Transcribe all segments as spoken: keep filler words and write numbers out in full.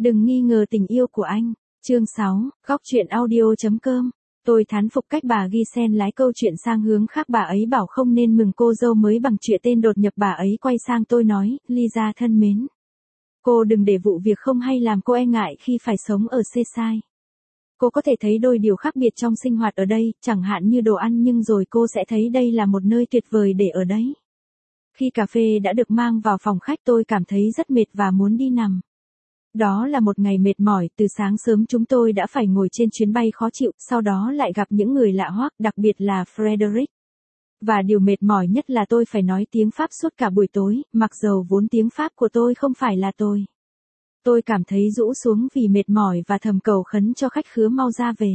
Đừng nghi ngờ tình yêu của anh. Chương sáu, góc truyện audio.com. Tôi thán phục cách bà Giselle lái câu chuyện sang hướng khác. Bà ấy bảo không nên mừng cô dâu mới bằng chuyện tên đột nhập. Bà ấy quay sang tôi nói, Lisa thân mến, cô đừng để vụ việc không hay làm cô e ngại khi phải sống ở Seaside. Cô có thể thấy đôi điều khác biệt trong sinh hoạt ở đây, chẳng hạn như đồ ăn, nhưng rồi cô sẽ thấy đây là một nơi tuyệt vời để ở đấy. Khi cà phê đã được mang vào phòng khách, tôi cảm thấy rất mệt và muốn đi nằm. Đó là một ngày mệt mỏi, từ sáng sớm chúng tôi đã phải ngồi trên chuyến bay khó chịu, sau đó lại gặp những người lạ hoắc, đặc biệt là Frederick. Và điều mệt mỏi nhất là tôi phải nói tiếng Pháp suốt cả buổi tối, mặc dầu vốn tiếng Pháp của tôi không phải là tôi. Tôi cảm thấy rũ xuống vì mệt mỏi và thầm cầu khấn cho khách khứa mau ra về.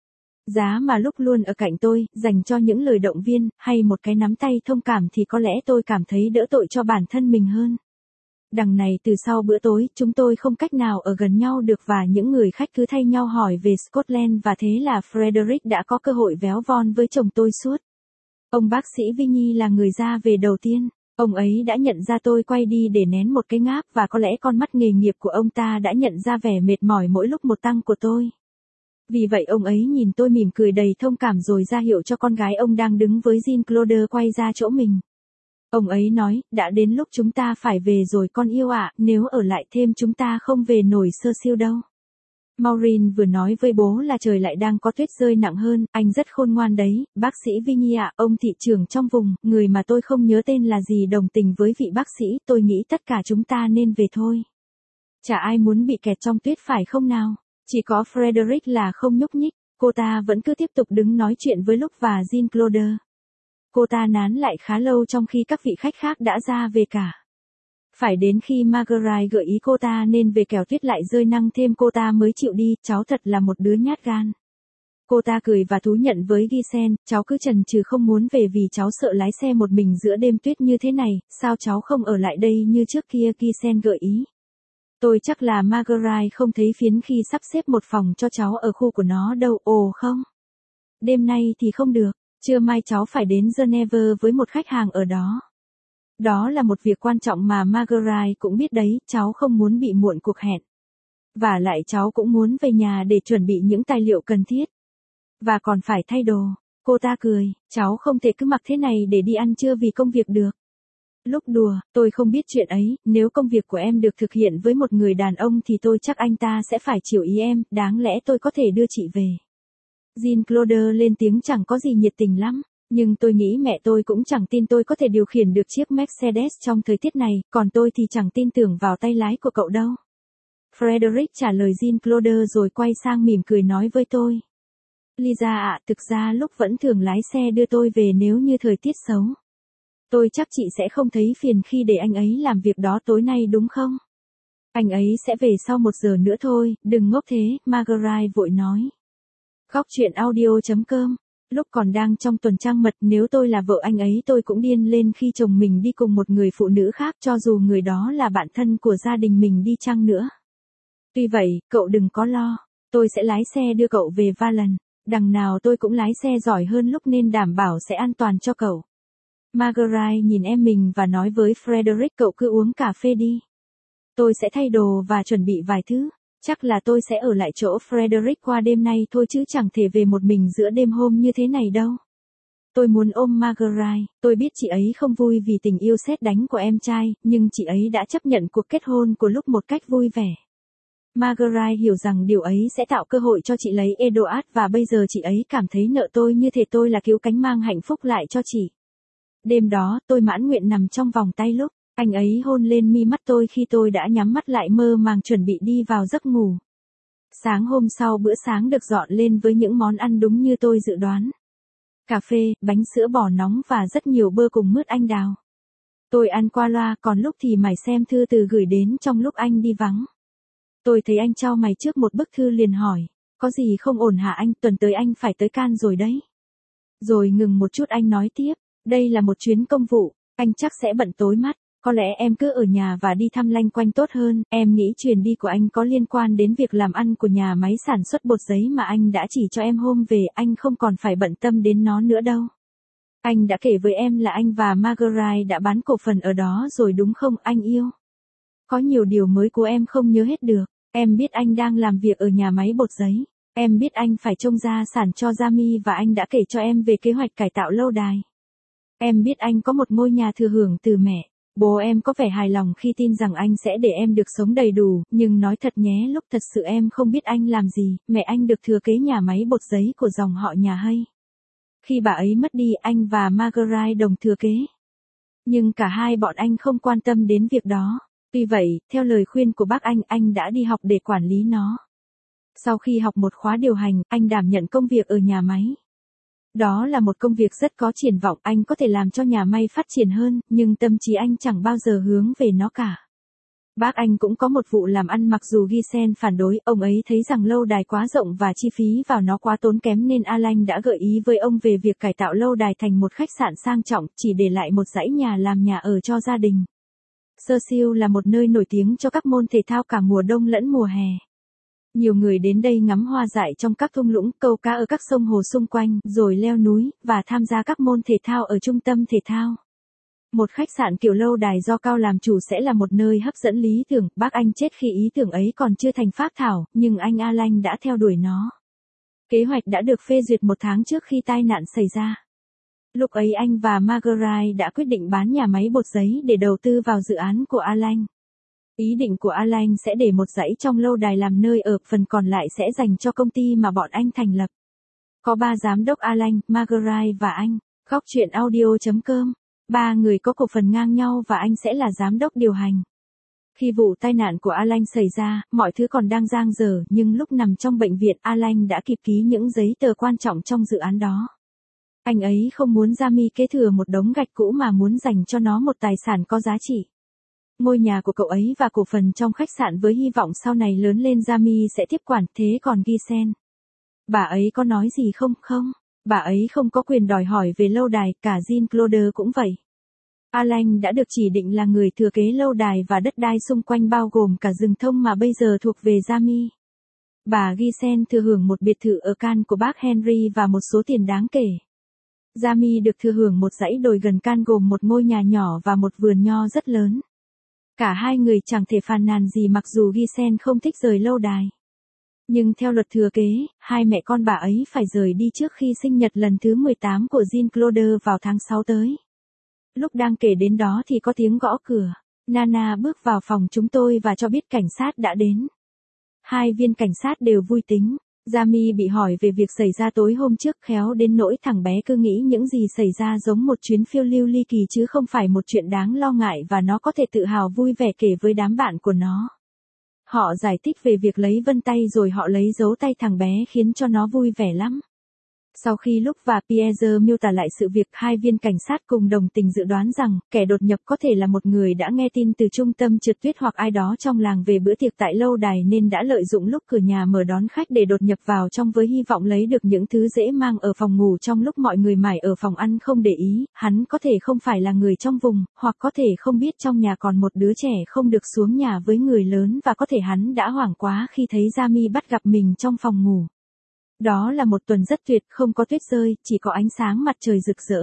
Giá mà lúc luôn ở cạnh tôi, dành cho những lời động viên, hay một cái nắm tay thông cảm thì có lẽ tôi cảm thấy đỡ tội cho bản thân mình hơn. Đằng này từ sau bữa tối, chúng tôi không cách nào ở gần nhau được và những người khách cứ thay nhau hỏi về Scotland và thế là Frederick đã có cơ hội véo von với chồng tôi suốt. Ông bác sĩ Vinny là người ra về đầu tiên. Ông ấy đã nhận ra tôi quay đi để nén một cái ngáp và có lẽ con mắt nghề nghiệp của ông ta đã nhận ra vẻ mệt mỏi mỗi lúc một tăng của tôi. Vì vậy ông ấy nhìn tôi mỉm cười đầy thông cảm rồi ra hiệu cho con gái ông đang đứng với Jean-Claude quay ra chỗ mình. Ông ấy nói, đã đến lúc chúng ta phải về rồi con yêu ạ, nếu ở lại thêm chúng ta không về nổi sơ siêu đâu. Maureen vừa nói với bố là trời lại đang có tuyết rơi nặng hơn, anh rất khôn ngoan đấy, bác sĩ Vinny ạ, ông thị trưởng trong vùng, người mà tôi không nhớ tên là gì đồng tình với vị bác sĩ, tôi nghĩ tất cả chúng ta nên về thôi. Chả ai muốn bị kẹt trong tuyết phải không nào? Chỉ có Frederick là không nhúc nhích, cô ta vẫn cứ tiếp tục đứng nói chuyện với Luke và Jean-Claude. Cô ta nán lại khá lâu trong khi các vị khách khác đã ra về cả. Phải đến khi Marguerite gợi ý cô ta nên về kẻo tuyết lại rơi năng thêm cô ta mới chịu đi, cháu thật là một đứa nhát gan. Cô ta cười và thú nhận với Giselle, cháu cứ chần chừ không muốn về vì cháu sợ lái xe một mình giữa đêm tuyết như thế này, sao cháu không ở lại đây như trước kia, Giselle gợi ý. Tôi chắc là Marguerite không thấy phiến khi sắp xếp một phòng cho cháu ở khu của nó đâu, ồ không. Đêm nay thì không được, trưa mai cháu phải đến Geneva với một khách hàng ở đó. Đó là một việc quan trọng mà Marguerite cũng biết đấy, cháu không muốn bị muộn cuộc hẹn. Và lại cháu cũng muốn về nhà để chuẩn bị những tài liệu cần thiết. Và còn phải thay đồ. Cô ta cười, cháu không thể cứ mặc thế này để đi ăn trưa vì công việc được. Lúc đùa, tôi không biết chuyện ấy, nếu công việc của em được thực hiện với một người đàn ông thì tôi chắc anh ta sẽ phải chiều ý em, đáng lẽ tôi có thể đưa chị về. Jean-Claude lên tiếng chẳng có gì nhiệt tình lắm. Nhưng tôi nghĩ mẹ tôi cũng chẳng tin tôi có thể điều khiển được chiếc Mercedes trong thời tiết này, còn tôi thì chẳng tin tưởng vào tay lái của cậu đâu. Frederick trả lời Jean-Claude rồi quay sang mỉm cười nói với tôi. Lisa ạ, thực ra lúc vẫn thường lái xe đưa tôi về nếu như thời tiết xấu. Tôi chắc chị sẽ không thấy phiền khi để anh ấy làm việc đó tối nay đúng không? Anh ấy sẽ về sau một giờ nữa thôi, đừng ngốc thế, Marguerite vội nói. Góc truyện audio.com. Lúc còn đang trong tuần trăng mật, nếu tôi là vợ anh ấy tôi cũng điên lên khi chồng mình đi cùng một người phụ nữ khác cho dù người đó là bạn thân của gia đình mình đi chăng nữa. Tuy vậy, cậu đừng có lo, tôi sẽ lái xe đưa cậu về Valence, đằng nào tôi cũng lái xe giỏi hơn lúc nên đảm bảo sẽ an toàn cho cậu. Marguerite nhìn em mình và nói với Frederick, cậu cứ uống cà phê đi. Tôi sẽ thay đồ và chuẩn bị vài thứ. Chắc là tôi sẽ ở lại chỗ Frederick qua đêm nay thôi chứ chẳng thể về một mình giữa đêm hôm như thế này đâu. Tôi muốn ôm Marguerite, tôi biết chị ấy không vui vì tình yêu sét đánh của em trai, nhưng chị ấy đã chấp nhận cuộc kết hôn của lúc một cách vui vẻ. Marguerite hiểu rằng điều ấy sẽ tạo cơ hội cho chị lấy Edward và bây giờ chị ấy cảm thấy nợ tôi như thể tôi là cứu cánh mang hạnh phúc lại cho chị. Đêm đó, tôi mãn nguyện nằm trong vòng tay lúc. Anh ấy hôn lên mi mắt tôi khi tôi đã nhắm mắt lại mơ màng chuẩn bị đi vào giấc ngủ. Sáng hôm sau bữa sáng được dọn lên với những món ăn đúng như tôi dự đoán. Cà phê, bánh sữa bò nóng và rất nhiều bơ cùng mứt anh đào. Tôi ăn qua loa còn lúc thì mải xem thư từ gửi đến trong lúc anh đi vắng. Tôi thấy anh chau mày trước một bức thư liền hỏi, có gì không ổn hả anh, tuần tới anh phải tới Cannes rồi đấy. Rồi ngừng một chút anh nói tiếp, đây là một chuyến công vụ, anh chắc sẽ bận tối mắt. Có lẽ em cứ ở nhà và đi thăm lanh quanh tốt hơn, em nghĩ chuyến đi của anh có liên quan đến việc làm ăn của nhà máy sản xuất bột giấy mà anh đã chỉ cho em hôm về, anh không còn phải bận tâm đến nó nữa đâu. Anh đã kể với em là anh và Marguerite đã bán cổ phần ở đó rồi đúng không, anh yêu? Có nhiều điều mới của em không nhớ hết được. Em biết anh đang làm việc ở nhà máy bột giấy. Em biết anh phải trông gia sản cho Jamie và anh đã kể cho em về kế hoạch cải tạo lâu đài. Em biết anh có một ngôi nhà thừa hưởng từ mẹ. Bố em có vẻ hài lòng khi tin rằng anh sẽ để em được sống đầy đủ, nhưng nói thật nhé, lúc thật sự em không biết anh làm gì, mẹ anh được thừa kế nhà máy bột giấy của dòng họ nhà Hay. Khi bà ấy mất đi, anh và Marguerite đồng thừa kế. Nhưng cả hai bọn anh không quan tâm đến việc đó. Tuy vậy, theo lời khuyên của bác anh, anh đã đi học để quản lý nó. Sau khi học một khóa điều hành, anh đảm nhận công việc ở nhà máy. Đó là một công việc rất có triển vọng, anh có thể làm cho nhà may phát triển hơn, nhưng tâm trí anh chẳng bao giờ hướng về nó cả. Bác anh cũng có một vụ làm ăn mặc dù Giselle phản đối, ông ấy thấy rằng lâu đài quá rộng và chi phí vào nó quá tốn kém nên Alain đã gợi ý với ông về việc cải tạo lâu đài thành một khách sạn sang trọng, chỉ để lại một dãy nhà làm nhà ở cho gia đình. Sersiu là một nơi nổi tiếng cho các môn thể thao cả mùa đông lẫn mùa hè. Nhiều người đến đây ngắm hoa dại trong các thung lũng, câu cá ở các sông hồ xung quanh, rồi leo núi, và tham gia các môn thể thao ở trung tâm thể thao. Một khách sạn kiểu lâu đài do Cao làm chủ sẽ là một nơi hấp dẫn lý tưởng. Bác anh chết khi ý tưởng ấy còn chưa thành phác thảo, nhưng anh Alain đã theo đuổi nó. Kế hoạch đã được phê duyệt một tháng trước khi tai nạn xảy ra. Lúc ấy anh và Marguerite đã quyết định bán nhà máy bột giấy để đầu tư vào dự án của Alain. Ý định của Alain sẽ để một dãy trong lâu đài làm nơi ở, phần còn lại sẽ dành cho công ty mà bọn anh thành lập. Có ba giám đốc: Alain, Marguerite và anh. Góc truyện audio chấm com. Ba người có cổ phần ngang nhau và anh sẽ là giám đốc điều hành. Khi vụ tai nạn của Alain xảy ra, mọi thứ còn đang dang dở, nhưng lúc nằm trong bệnh viện, Alain đã kịp ký những giấy tờ quan trọng trong dự án đó. Anh ấy không muốn Jamie kế thừa một đống gạch cũ mà muốn dành cho nó một tài sản có giá trị. Ngôi nhà của cậu ấy và cổ phần trong khách sạn với hy vọng sau này lớn lên Jamie sẽ tiếp quản, thế còn Giselle? Bà ấy có nói gì không? Không. Bà ấy không có quyền đòi hỏi về lâu đài, cả Jean-Claude cũng vậy. Alain đã được chỉ định là người thừa kế lâu đài và đất đai xung quanh bao gồm cả rừng thông mà bây giờ thuộc về Jamie. Bà Giselle thừa hưởng một biệt thự ở Cannes của bác Henry và một số tiền đáng kể. Jamie được thừa hưởng một dãy đồi gần Cannes gồm một ngôi nhà nhỏ và một vườn nho rất lớn. Cả hai người chẳng thể phàn nàn gì mặc dù Giselle không thích rời lâu đài. Nhưng theo luật thừa kế, hai mẹ con bà ấy phải rời đi trước khi sinh nhật lần thứ mười tám của Jean-Claude vào tháng sáu tới. Lúc đang kể đến đó thì có tiếng gõ cửa. Nana bước vào phòng chúng tôi và cho biết cảnh sát đã đến. Hai viên cảnh sát đều vui tính. Jamie bị hỏi về việc xảy ra tối hôm trước, khéo đến nỗi thằng bé cứ nghĩ những gì xảy ra giống một chuyến phiêu lưu ly kỳ chứ không phải một chuyện đáng lo ngại và nó có thể tự hào vui vẻ kể với đám bạn của nó. Họ giải thích về việc lấy vân tay rồi họ lấy dấu tay thằng bé khiến cho nó vui vẻ lắm. Sau khi Luc và Pierre miêu tả lại sự việc, hai viên cảnh sát cùng đồng tình dự đoán rằng kẻ đột nhập có thể là một người đã nghe tin từ trung tâm trượt tuyết hoặc ai đó trong làng về bữa tiệc tại lâu đài nên đã lợi dụng lúc cửa nhà mở đón khách để đột nhập vào trong với hy vọng lấy được những thứ dễ mang ở phòng ngủ trong lúc mọi người mải ở phòng ăn không để ý. Hắn có thể không phải là người trong vùng, hoặc có thể không biết trong nhà còn một đứa trẻ không được xuống nhà với người lớn và có thể hắn đã hoảng quá khi thấy Jamie bắt gặp mình trong phòng ngủ. Đó là một tuần rất tuyệt, không có tuyết rơi, chỉ có ánh sáng mặt trời rực rỡ.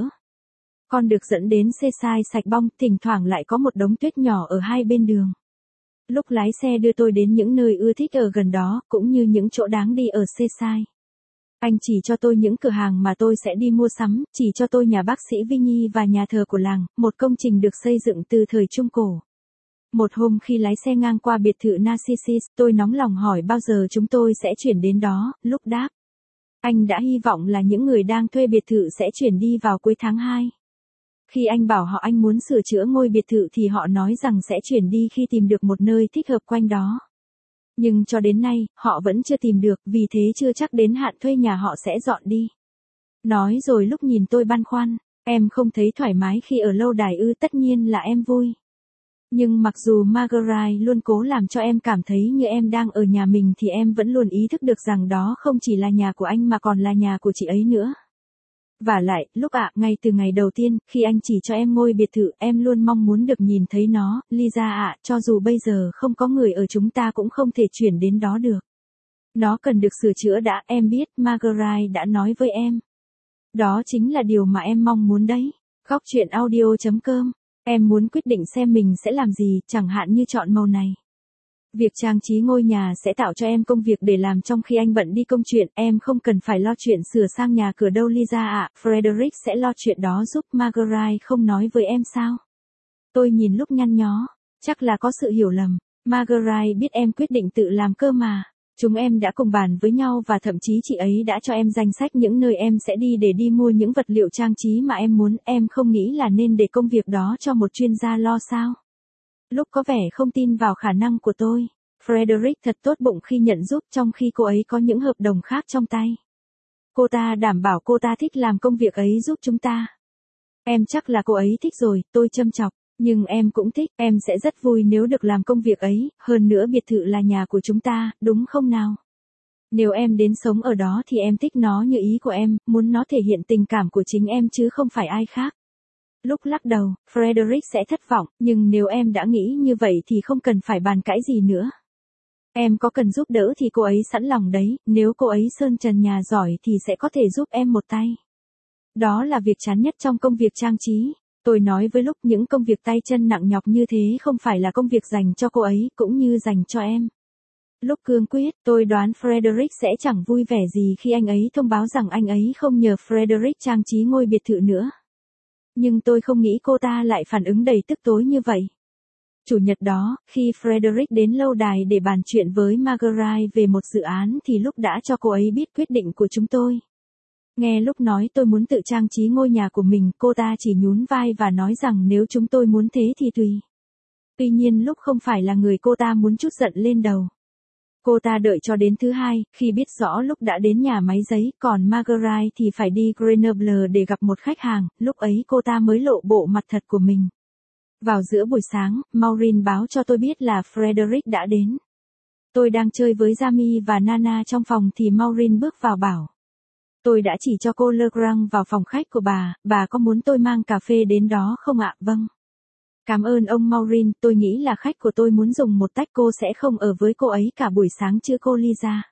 Con được dẫn đến Seaside sạch bong, thỉnh thoảng lại có một đống tuyết nhỏ ở hai bên đường. Lúc lái xe đưa tôi đến những nơi ưa thích ở gần đó, cũng như những chỗ đáng đi ở Seaside. Anh chỉ cho tôi những cửa hàng mà tôi sẽ đi mua sắm, chỉ cho tôi nhà bác sĩ Vigny và nhà thờ của làng, một công trình được xây dựng từ thời Trung Cổ. Một hôm khi lái xe ngang qua biệt thự Narcissus, tôi nóng lòng hỏi bao giờ chúng tôi sẽ chuyển đến đó. Lúc đáp, anh đã hy vọng là những người đang thuê biệt thự sẽ chuyển đi vào cuối tháng hai. Khi anh bảo họ anh muốn sửa chữa ngôi biệt thự thì họ nói rằng sẽ chuyển đi khi tìm được một nơi thích hợp quanh đó. Nhưng cho đến nay, họ vẫn chưa tìm được, vì thế chưa chắc đến hạn thuê nhà họ sẽ dọn đi. Nói rồi lúc nhìn tôi băn khoăn, em không thấy thoải mái khi ở lâu đài ư? Tất nhiên là em vui. Nhưng mặc dù Marguerite luôn cố làm cho em cảm thấy như em đang ở nhà mình thì em vẫn luôn ý thức được rằng đó không chỉ là nhà của anh mà còn là nhà của chị ấy nữa. Vả lại, lúc ạ, ngay từ ngày đầu tiên, khi anh chỉ cho em ngôi biệt thự, em luôn mong muốn được nhìn thấy nó. Lisa ạ, cho dù bây giờ không có người ở chúng ta cũng không thể chuyển đến đó được. Nó cần được sửa chữa đã, em biết, Marguerite đã nói với em. Đó chính là điều mà em mong muốn đấy. Góc truyện audio chấm com. Em muốn quyết định xem mình sẽ làm gì, chẳng hạn như chọn màu này. Việc trang trí ngôi nhà sẽ tạo cho em công việc để làm trong khi anh bận đi công chuyện, em không cần phải lo chuyện sửa sang nhà cửa đâu Lisa ạ, Frederick sẽ lo chuyện đó giúp. Marguerite không nói với em sao? Tôi nhìn lúc nhăn nhó, chắc là có sự hiểu lầm. Marguerite biết em quyết định tự làm cơ mà. Chúng em đã cùng bàn với nhau và thậm chí chị ấy đã cho em danh sách những nơi em sẽ đi để đi mua những vật liệu trang trí mà em muốn. Em không nghĩ là nên để công việc đó cho một chuyên gia lo sao? Lúc có vẻ không tin vào khả năng của tôi. Frederick thật tốt bụng khi nhận giúp trong khi cô ấy có những hợp đồng khác trong tay. Cô ta đảm bảo cô ta thích làm công việc ấy giúp chúng ta. Em chắc là cô ấy thích rồi, tôi châm chọc. Nhưng em cũng thích, em sẽ rất vui nếu được làm công việc ấy, hơn nữa biệt thự là nhà của chúng ta, đúng không nào? Nếu em đến sống ở đó thì em thích nó như ý của em, muốn nó thể hiện tình cảm của chính em chứ không phải ai khác. Lúc lắc đầu, Frederick sẽ thất vọng, nhưng nếu em đã nghĩ như vậy thì không cần phải bàn cãi gì nữa. Em có cần giúp đỡ thì cô ấy sẵn lòng đấy, nếu cô ấy sơn trần nhà giỏi thì sẽ có thể giúp em một tay. Đó là việc chán nhất trong công việc trang trí. Tôi nói với Lúc những công việc tay chân nặng nhọc như thế không phải là công việc dành cho cô ấy, cũng như dành cho em. Lúc cương quyết, tôi đoán Frederick sẽ chẳng vui vẻ gì khi anh ấy thông báo rằng anh ấy không nhờ Frederick trang trí ngôi biệt thự nữa. Nhưng tôi không nghĩ cô ta lại phản ứng đầy tức tối như vậy. Chủ nhật đó, khi Frederick đến lâu đài để bàn chuyện với Marguerite về một dự án thì Lúc đã cho cô ấy biết quyết định của chúng tôi. Nghe Lúc nói tôi muốn tự trang trí ngôi nhà của mình, cô ta chỉ nhún vai và nói rằng nếu chúng tôi muốn thế thì tùy. Tuy nhiên Lúc không phải là người cô ta muốn trút giận lên đầu. Cô ta đợi cho đến thứ hai, khi biết rõ Lúc đã đến nhà máy giấy, còn Marguerite thì phải đi Grenoble để gặp một khách hàng, lúc ấy cô ta mới lộ bộ mặt thật của mình. Vào giữa buổi sáng, Maureen báo cho tôi biết là Frederick đã đến. Tôi đang chơi với Jamie và Nana trong phòng thì Maureen bước vào bảo. Tôi đã chỉ cho cô Legrand vào phòng khách của bà, bà có muốn tôi mang cà phê đến đó không ạ? Vâng. Cảm ơn ông Maureen, tôi nghĩ là khách của tôi muốn dùng một tách, cô sẽ không ở với cô ấy cả buổi sáng chứ cô Lisa.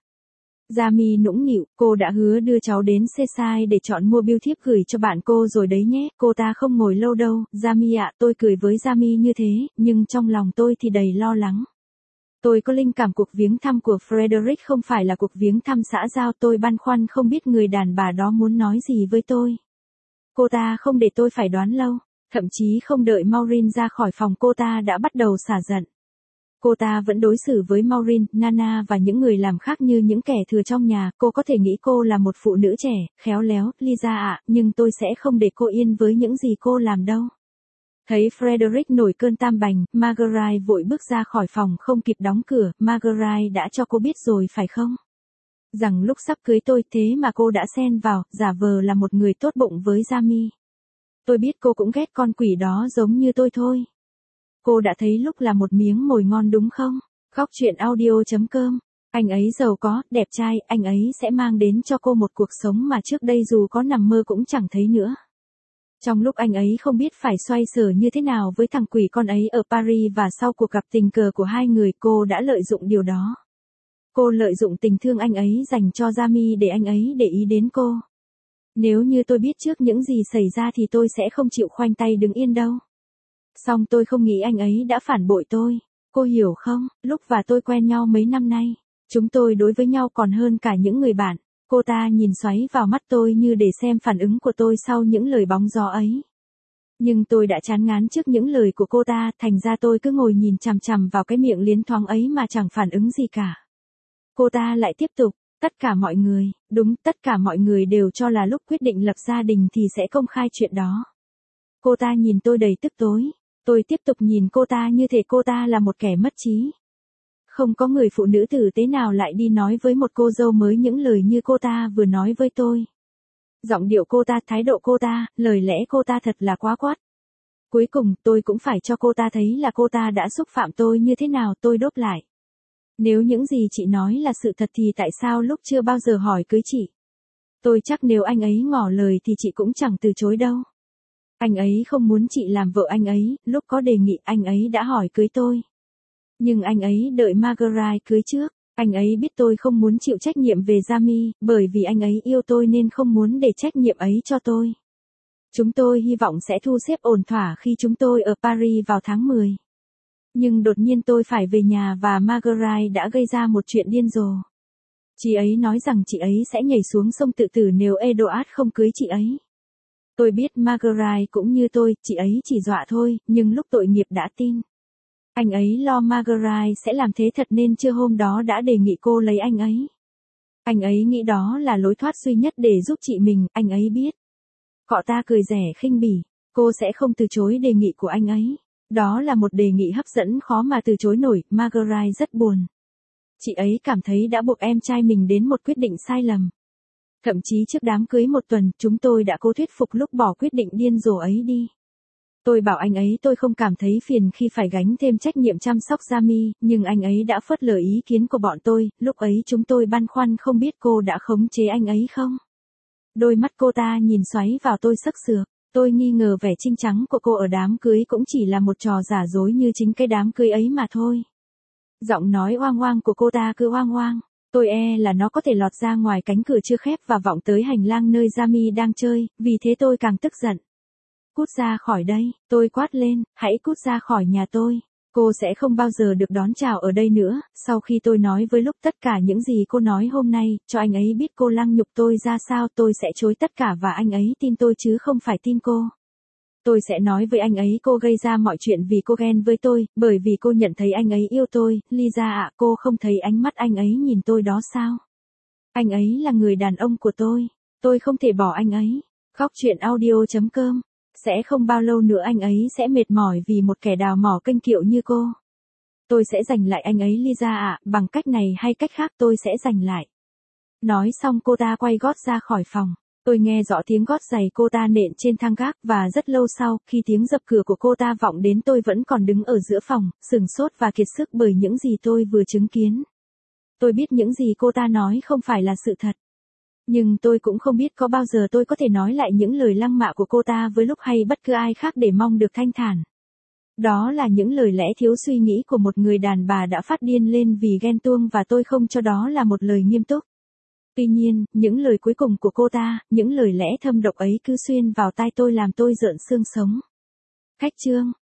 Jamie nũng nịu, cô đã hứa đưa cháu đến Seaside để chọn mua bưu thiếp gửi cho bạn cô rồi đấy nhé, cô ta không ngồi lâu đâu. Jamie ạ, tôi cười với Jamie như thế, nhưng trong lòng tôi thì đầy lo lắng. Tôi có linh cảm cuộc viếng thăm của Frederick không phải là cuộc viếng thăm xã giao, tôi băn khoăn không biết người đàn bà đó muốn nói gì với tôi. Cô ta không để tôi phải đoán lâu, thậm chí không đợi Maureen ra khỏi phòng cô ta đã bắt đầu xả giận. Cô ta vẫn đối xử với Maureen, Nana và những người làm khác như những kẻ thừa trong nhà, cô có thể nghĩ cô là một phụ nữ trẻ, khéo léo, Lisa ạ, nhưng tôi sẽ không để cô yên với những gì cô làm đâu. Thấy Frederick nổi cơn tam bành, Marguerite vội bước ra khỏi phòng không kịp đóng cửa, Marguerite đã cho cô biết rồi phải không? Rằng lúc sắp cưới tôi thế mà cô đã xen vào, giả vờ là một người tốt bụng với Jamie. Tôi biết cô cũng ghét con quỷ đó giống như tôi thôi. Cô đã thấy Lúc là một miếng mồi ngon đúng không? Góc chuyện audio chấm com. Anh ấy giàu có, đẹp trai, anh ấy sẽ mang đến cho cô một cuộc sống mà trước đây dù có nằm mơ cũng chẳng thấy nữa. Trong lúc anh ấy không biết phải xoay sở như thế nào với thằng quỷ con ấy ở Paris và sau cuộc gặp tình cờ của hai người, cô đã lợi dụng điều đó. Cô lợi dụng tình thương anh ấy dành cho Jamie để anh ấy để ý đến cô. Nếu như tôi biết trước những gì xảy ra thì tôi sẽ không chịu khoanh tay đứng yên đâu. Song tôi không nghĩ anh ấy đã phản bội tôi. Cô hiểu không, Lúc và tôi quen nhau mấy năm nay. Chúng tôi đối với nhau còn hơn cả những người bạn. Cô ta nhìn xoáy vào mắt tôi như để xem phản ứng của tôi sau những lời bóng gió ấy. Nhưng tôi đã chán ngán trước những lời của cô ta, thành ra tôi cứ ngồi nhìn chằm chằm vào cái miệng liến thoáng ấy mà chẳng phản ứng gì cả. Cô ta lại tiếp tục, tất cả mọi người, đúng, tất cả mọi người đều cho là Lúc quyết định lập gia đình thì sẽ công khai chuyện đó. Cô ta nhìn tôi đầy tức tối. Tôi tiếp tục nhìn cô ta như thể cô ta là một kẻ mất trí. Không có người phụ nữ tử tế nào lại đi nói với một cô dâu mới những lời như cô ta vừa nói với tôi. Giọng điệu cô ta, thái độ cô ta, lời lẽ cô ta thật là quá quát. Cuối cùng, tôi cũng phải cho cô ta thấy là cô ta đã xúc phạm tôi như thế nào. Tôi đáp lại. Nếu những gì chị nói là sự thật thì tại sao Lúc chưa bao giờ hỏi cưới chị? Tôi chắc nếu anh ấy ngỏ lời thì chị cũng chẳng từ chối đâu. Anh ấy không muốn chị làm vợ anh ấy, Lúc có đề nghị anh ấy đã hỏi cưới tôi. Nhưng anh ấy đợi Marguerite cưới trước, anh ấy biết tôi không muốn chịu trách nhiệm về Jamie, bởi vì anh ấy yêu tôi nên không muốn để trách nhiệm ấy cho tôi. Chúng tôi hy vọng sẽ thu xếp ổn thỏa khi chúng tôi ở Paris vào tháng mười. Nhưng đột nhiên tôi phải về nhà và Marguerite đã gây ra một chuyện điên rồ. Chị ấy nói rằng chị ấy sẽ nhảy xuống sông tự tử nếu Edward không cưới chị ấy. Tôi biết Marguerite cũng như tôi, chị ấy chỉ dọa thôi, nhưng lúc tội nghiệp đã tin. Anh ấy lo Marguerite sẽ làm thế thật nên trưa hôm đó đã đề nghị cô lấy anh ấy. Anh ấy nghĩ đó là lối thoát duy nhất để giúp chị mình, anh ấy biết. Cọ ta cười rẻ khinh bỉ, cô sẽ không từ chối đề nghị của anh ấy. Đó là một đề nghị hấp dẫn khó mà từ chối nổi, Marguerite rất buồn. Chị ấy cảm thấy đã buộc em trai mình đến một quyết định sai lầm. Thậm chí trước đám cưới một tuần, chúng tôi đã cố thuyết phục lúc bỏ quyết định điên rồ ấy đi. Tôi bảo anh ấy tôi không cảm thấy phiền khi phải gánh thêm trách nhiệm chăm sóc Jamie, nhưng anh ấy đã phớt lờ ý kiến của bọn tôi, lúc ấy chúng tôi băn khoăn không biết cô đã khống chế anh ấy không. Đôi mắt cô ta nhìn xoáy vào tôi sắc sược, tôi nghi ngờ vẻ trinh trắng của cô ở đám cưới cũng chỉ là một trò giả dối như chính cái đám cưới ấy mà thôi. Giọng nói oang oang của cô ta cứ oang oang, tôi e là nó có thể lọt ra ngoài cánh cửa chưa khép và vọng tới hành lang nơi Jamie đang chơi, vì thế tôi càng tức giận. Cút ra khỏi đây, tôi quát lên, hãy cút ra khỏi nhà tôi. Cô sẽ không bao giờ được đón chào ở đây nữa. Sau khi tôi nói với Lúc tất cả những gì cô nói hôm nay, cho anh ấy biết cô lăng nhục tôi ra sao, tôi sẽ chối tất cả và anh ấy tin tôi chứ không phải tin cô. Tôi sẽ nói với anh ấy cô gây ra mọi chuyện vì cô ghen với tôi, bởi vì cô nhận thấy anh ấy yêu tôi. Lisa ạ, cô không thấy ánh mắt anh ấy nhìn tôi đó sao? Anh ấy là người đàn ông của tôi. Tôi không thể bỏ anh ấy. Khóc chuyện audio chấm com. Sẽ không bao lâu nữa anh ấy sẽ mệt mỏi vì một kẻ đào mỏ kênh kiệu như cô. Tôi sẽ giành lại anh ấy Lisa ạ, bằng cách này hay cách khác tôi sẽ giành lại. Nói xong cô ta quay gót ra khỏi phòng. Tôi nghe rõ tiếng gót giày cô ta nện trên thang gác và rất lâu sau, khi tiếng dập cửa của cô ta vọng đến tôi vẫn còn đứng ở giữa phòng, sửng sốt và kiệt sức bởi những gì tôi vừa chứng kiến. Tôi biết những gì cô ta nói không phải là sự thật. Nhưng tôi cũng không biết có bao giờ tôi có thể nói lại những lời lăng mạ của cô ta với Lúc hay bất cứ ai khác để mong được thanh thản. Đó là những lời lẽ thiếu suy nghĩ của một người đàn bà đã phát điên lên vì ghen tuông và tôi không cho đó là một lời nghiêm túc. Tuy nhiên, những lời cuối cùng của cô ta, những lời lẽ thâm độc ấy cứ xuyên vào tai tôi làm tôi rợn xương sống. Khách chương